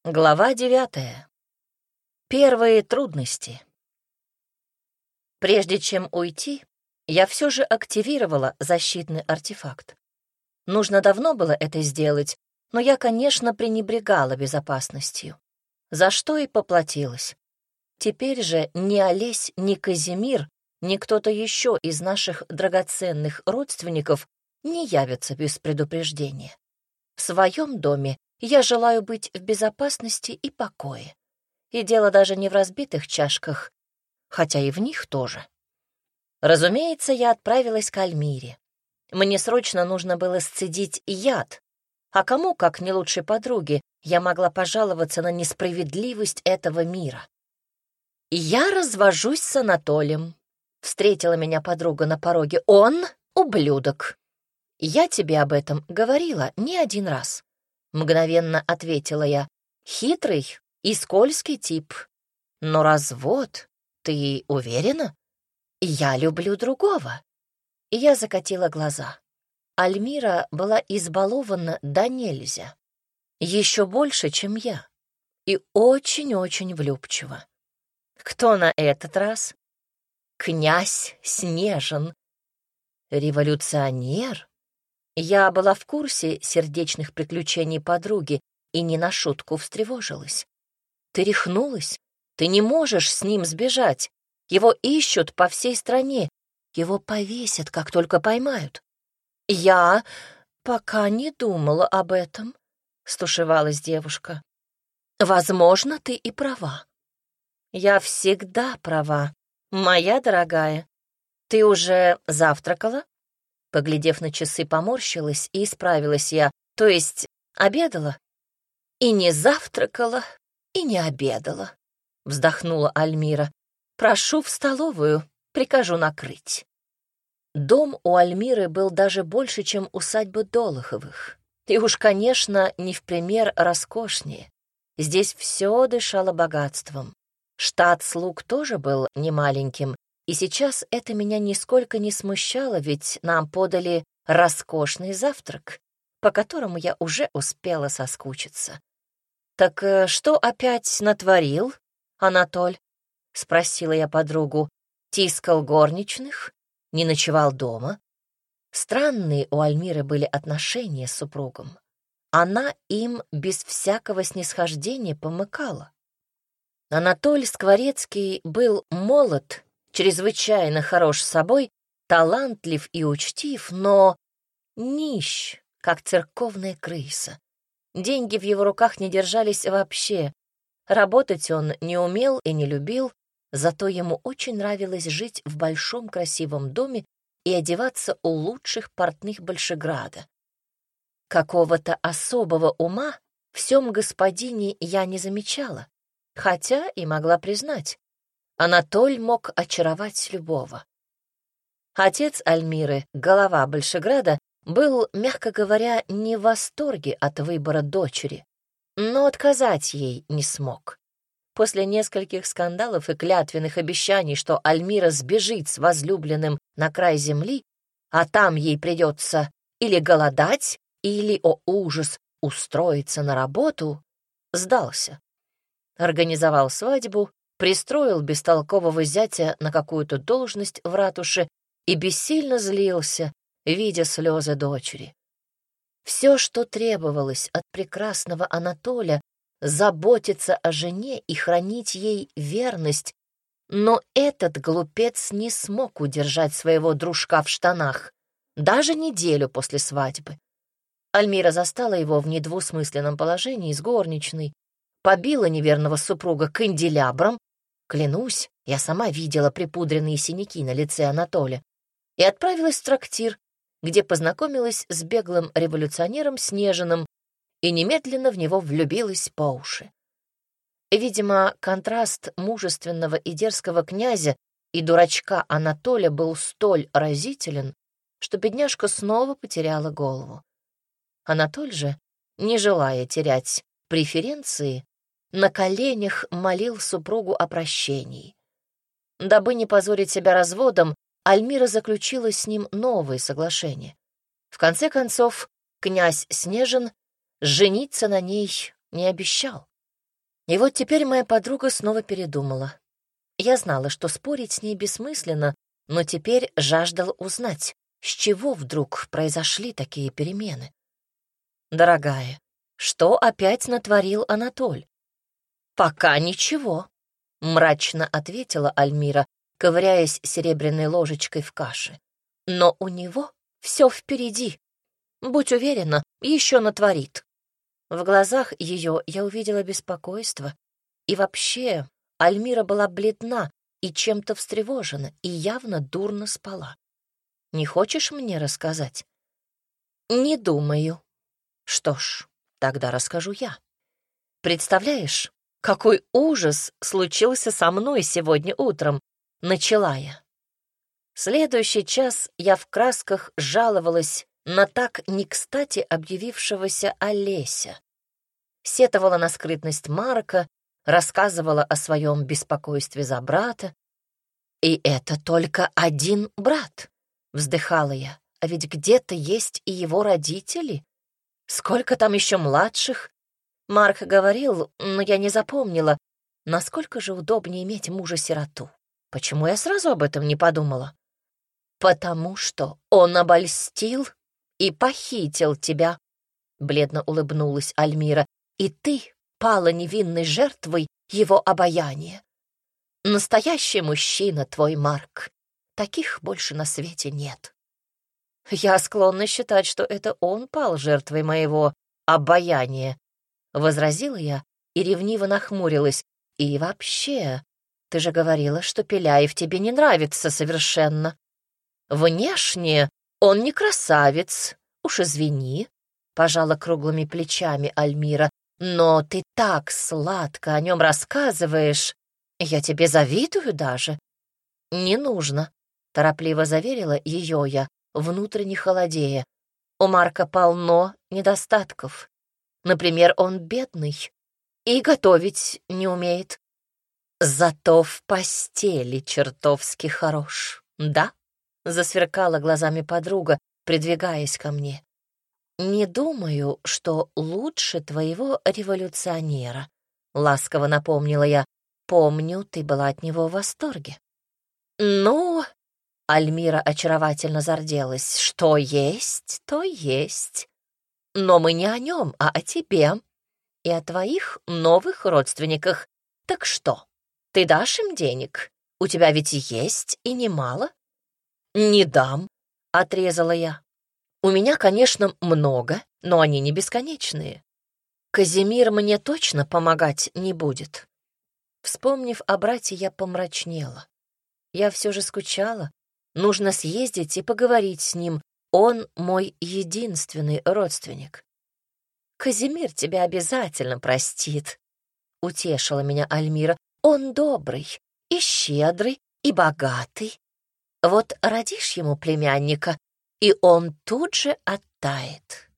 Глава 9. Первые трудности. Прежде чем уйти, я все же активировала защитный артефакт. Нужно давно было это сделать, но я, конечно, пренебрегала безопасностью, за что и поплатилась. Теперь же ни Олесь, ни Казимир, ни кто-то еще из наших драгоценных родственников не явятся без предупреждения. В своем доме я желаю быть в безопасности и покое. И дело даже не в разбитых чашках, хотя и в них тоже. Разумеется, я отправилась к Альмире. Мне срочно нужно было сцедить яд, а кому, как не лучшей подруге, я могла пожаловаться на несправедливость этого мира. «Я развожусь с Анатолием», — встретила меня подруга на пороге. «Он — ублюдок. Я тебе об этом говорила не один раз». Мгновенно ответила я. Хитрый и скользкий тип. Но развод, ты уверена? Я люблю другого. И я закатила глаза. Альмира была избалована до нельзя. Еще больше, чем я. И очень-очень влюбчива. Кто на этот раз? Князь Снежин. Революционер? Я была в курсе сердечных приключений подруги и не на шутку встревожилась. Ты рехнулась? Ты не можешь с ним сбежать. Его ищут по всей стране. Его повесят, как только поймают. Я пока не думала об этом, стушевалась девушка. Возможно, ты и права. Я всегда права, моя дорогая. Ты уже завтракала? Поглядев на часы, поморщилась и исправилась я, то есть обедала. И не завтракала, и не обедала, вздохнула Альмира. Прошу в столовую, прикажу накрыть. Дом у Альмиры был даже больше, чем усадьба Долоховых. И уж, конечно, не в пример роскошнее. Здесь все дышало богатством. Штат слуг тоже был немаленьким, и сейчас это меня нисколько не смущало, ведь нам подали роскошный завтрак, по которому я уже успела соскучиться. «Так что опять натворил, Анатоль?» — спросила я подругу. «Тискал горничных? Не ночевал дома?» Странные у Альмиры были отношения с супругом. Она им без всякого снисхождения помыкала. Анатоль Скворецкий был молод, чрезвычайно хорош собой, талантлив и учтив, но нищ, как церковная крыса. Деньги в его руках не держались вообще. Работать он не умел и не любил, зато ему очень нравилось жить в большом красивом доме и одеваться у лучших портных Большеграда. Какого-то особого ума в сём господине я не замечала, хотя и могла признать, Анатоль мог очаровать любого. Отец Альмиры, голова Большеграда, был, мягко говоря, не в восторге от выбора дочери, но отказать ей не смог. После нескольких скандалов и клятвенных обещаний, что Альмира сбежит с возлюбленным на край земли, а там ей придется или голодать, или, о ужас, устроиться на работу, сдался. Организовал свадьбу, пристроил бестолкового зятя на какую-то должность в ратуше и бессильно злился, видя слезы дочери. Все, что требовалось от прекрасного Анатоля, заботиться о жене и хранить ей верность, но этот глупец не смог удержать своего дружка в штанах, даже неделю после свадьбы. Альмира застала его в недвусмысленном положении с горничной, побила неверного супруга канделябром, клянусь, я сама видела припудренные синяки на лице Анатолия, и отправилась в трактир, где познакомилась с беглым революционером Снежиным и немедленно в него влюбилась по уши. Видимо, контраст мужественного и дерзкого князя и дурачка Анатолия был столь разителен, что бедняжка снова потеряла голову. Анатоль же, не желая терять преференции, на коленях молил супругу о прощении. Дабы не позорить себя разводом, Альмира заключила с ним новые соглашения. В конце концов, князь Снежин жениться на ней не обещал. И вот теперь моя подруга снова передумала. Я знала, что спорить с ней бессмысленно, но теперь жаждала узнать, с чего вдруг произошли такие перемены. «Дорогая, что опять натворил Анатоль?» «Пока ничего», — мрачно ответила Альмира, ковыряясь серебряной ложечкой в каше. «Но у него все впереди. Будь уверена, еще натворит». В глазах ее я увидела беспокойство. И вообще Альмира была бледна и чем-то встревожена, и явно дурно спала. «Не хочешь мне рассказать?» «Не думаю». «Что ж, тогда расскажу я. Представляешь, какой ужас случился со мной сегодня утром?» Начала я. Следующий час я в красках жаловалась на так не кстати объявившегося Олеся. Сетовала на скрытность Марка, рассказывала о своем беспокойстве за брата. «И это только один брат», — вздыхала я, «а ведь где-то есть и его родители. Сколько там еще младших?» Марк говорил, но я не запомнила, насколько же удобнее иметь мужа-сироту. Почему я сразу об этом не подумала? «Потому что он обольстил и похитил тебя», — бледно улыбнулась Альмира, «и ты пала невинной жертвой его обаяния. Настоящий мужчина твой Марк. Таких больше на свете нет». «Я склонна считать, что это он пал жертвой моего обаяния», — возразила я и ревниво нахмурилась. «И вообще, ты же говорила, что Пеляев тебе не нравится совершенно. Внешне он не красавец, уж извини», — пожала круглыми плечами Альмира, «но ты так сладко о нем рассказываешь, я тебе завидую даже». «Не нужно», — торопливо заверила ее я, внутренне холодея. «У Марка полно недостатков. Например, он бедный и готовить не умеет. Зато в постели чертовски хорош, да?» — засверкала глазами подруга, придвигаясь ко мне. «Не думаю, что лучше твоего революционера», — ласково напомнила я. «Помню, ты была от него в восторге». «Ну...» — Альмира очаровательно зарделась. «Что есть, то есть. Но мы не о нем, а о тебе и о твоих новых родственниках. Так что, ты дашь им денег? У тебя ведь есть и немало». «Не дам», — отрезала я. «У меня, конечно, много, но они не бесконечные. Казимир мне точно помогать не будет». Вспомнив о брате, я помрачнела. Я все же скучала. Нужно съездить и поговорить с ним. Он мой единственный родственник. «Казимир тебя обязательно простит», — утешила меня Альмира. «Он добрый и щедрый, и богатый. Вот родишь ему племянника, и он тут же оттает».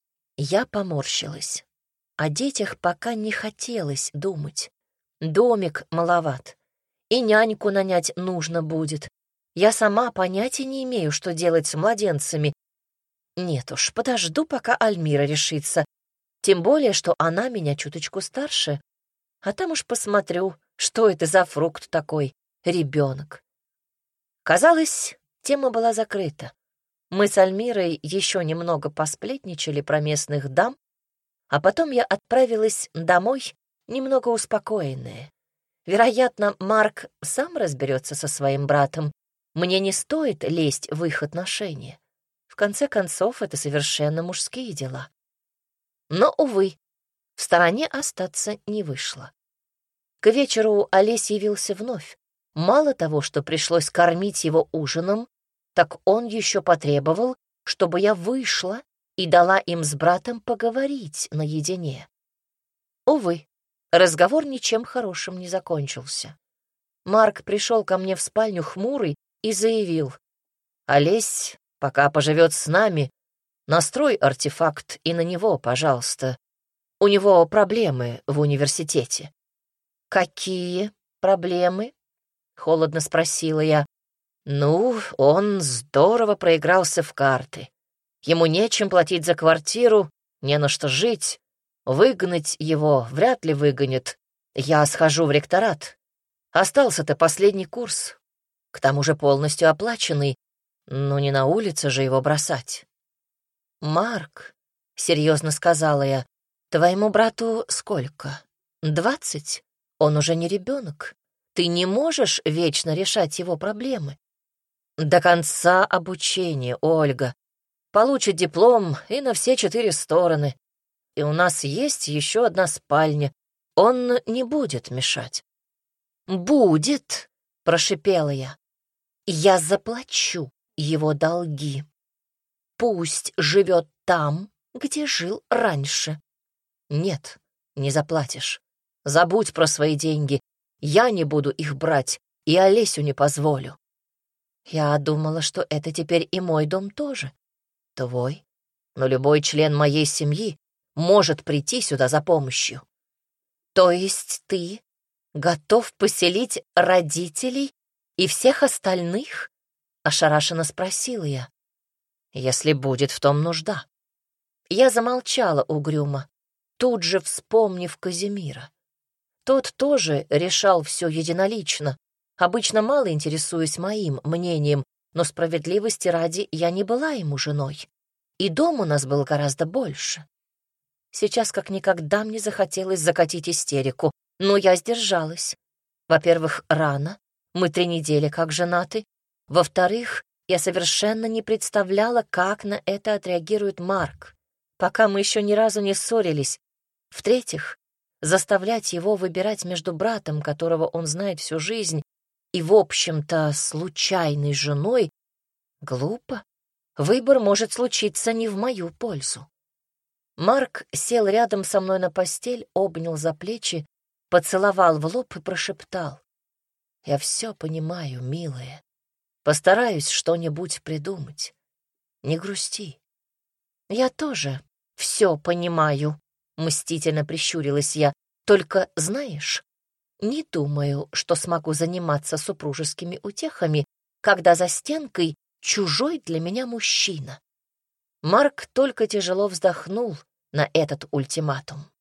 Я поморщилась. О детях пока не хотелось думать. Домик маловат, и няньку нанять нужно будет. Я сама понятия не имею, что делать с младенцами. Нет уж, подожду, пока Альмира решится. Тем более, что она меня чуточку старше. А там уж посмотрю, что это за фрукт такой, ребенок. Казалось, тема была закрыта. Мы с Альмирой еще немного посплетничали про местных дам, а потом я отправилась домой, немного успокоенная. Вероятно, Марк сам разберется со своим братом. Мне не стоит лезть в их отношения. В конце концов, это совершенно мужские дела. Но, увы, в стороне остаться не вышло. К вечеру Олесь явился вновь. Мало того, что пришлось кормить его ужином, так он еще потребовал, чтобы я вышла и дала им с братом поговорить наедине. Увы, разговор ничем хорошим не закончился. Марк пришел ко мне в спальню хмурый и заявил: «Олесь, пока поживет с нами, настрой артефакт и на него, пожалуйста. У него проблемы в университете». «Какие проблемы?» — холодно спросила я. «Ну, он здорово проигрался в карты. Ему нечем платить за квартиру, не на что жить. Выгнать его вряд ли выгонят. Я схожу в ректорат. Остался-то последний курс, к тому же полностью оплаченный, но не на улице же его бросать. «Марк», — серьезно сказала я, — «твоему брату сколько? 20? Он уже не ребенок. Ты не можешь вечно решать его проблемы. До конца обучения, Ольга. Получит диплом и на все 4 стороны. И у нас есть еще одна спальня. Он не будет мешать». «Будет», — прошипела я. «Я заплачу его долги. Пусть живет там, где жил раньше». «Нет, не заплатишь. Забудь про свои деньги. Я не буду их брать и Олесю не позволю». Я думала, что это теперь и мой дом тоже. Твой. Но любой член моей семьи может прийти сюда за помощью. То есть ты готов поселить родителей и всех остальных? Ошарашенно спросила я. Если будет в том нужда. Я замолчала угрюмо, тут же вспомнив Казимира. Тот тоже решал все единолично, обычно мало интересуясь моим мнением, но справедливости ради я не была ему женой, и дом у нас был гораздо больше. Сейчас как никогда мне захотелось закатить истерику, но я сдержалась. Во-первых, рано, мы 3 недели как женаты. Во-вторых, я совершенно не представляла, как на это отреагирует Марк, пока мы еще ни разу не ссорились. В-третьих, заставлять его выбирать между братом, которого он знает всю жизнь, и, в общем-то, случайной женой, глупо. Выбор может случиться не в мою пользу. Марк сел рядом со мной на постель, обнял за плечи, поцеловал в лоб и прошептал. «Я все понимаю, милая. Постараюсь что-нибудь придумать. Не грусти». «Я тоже все понимаю», — мстительно прищурилась я. «Только, знаешь, не думаю, что смогу заниматься супружескими утехами, когда за стенкой чужой для меня мужчина». Марк только тяжело вздохнул на этот ультиматум.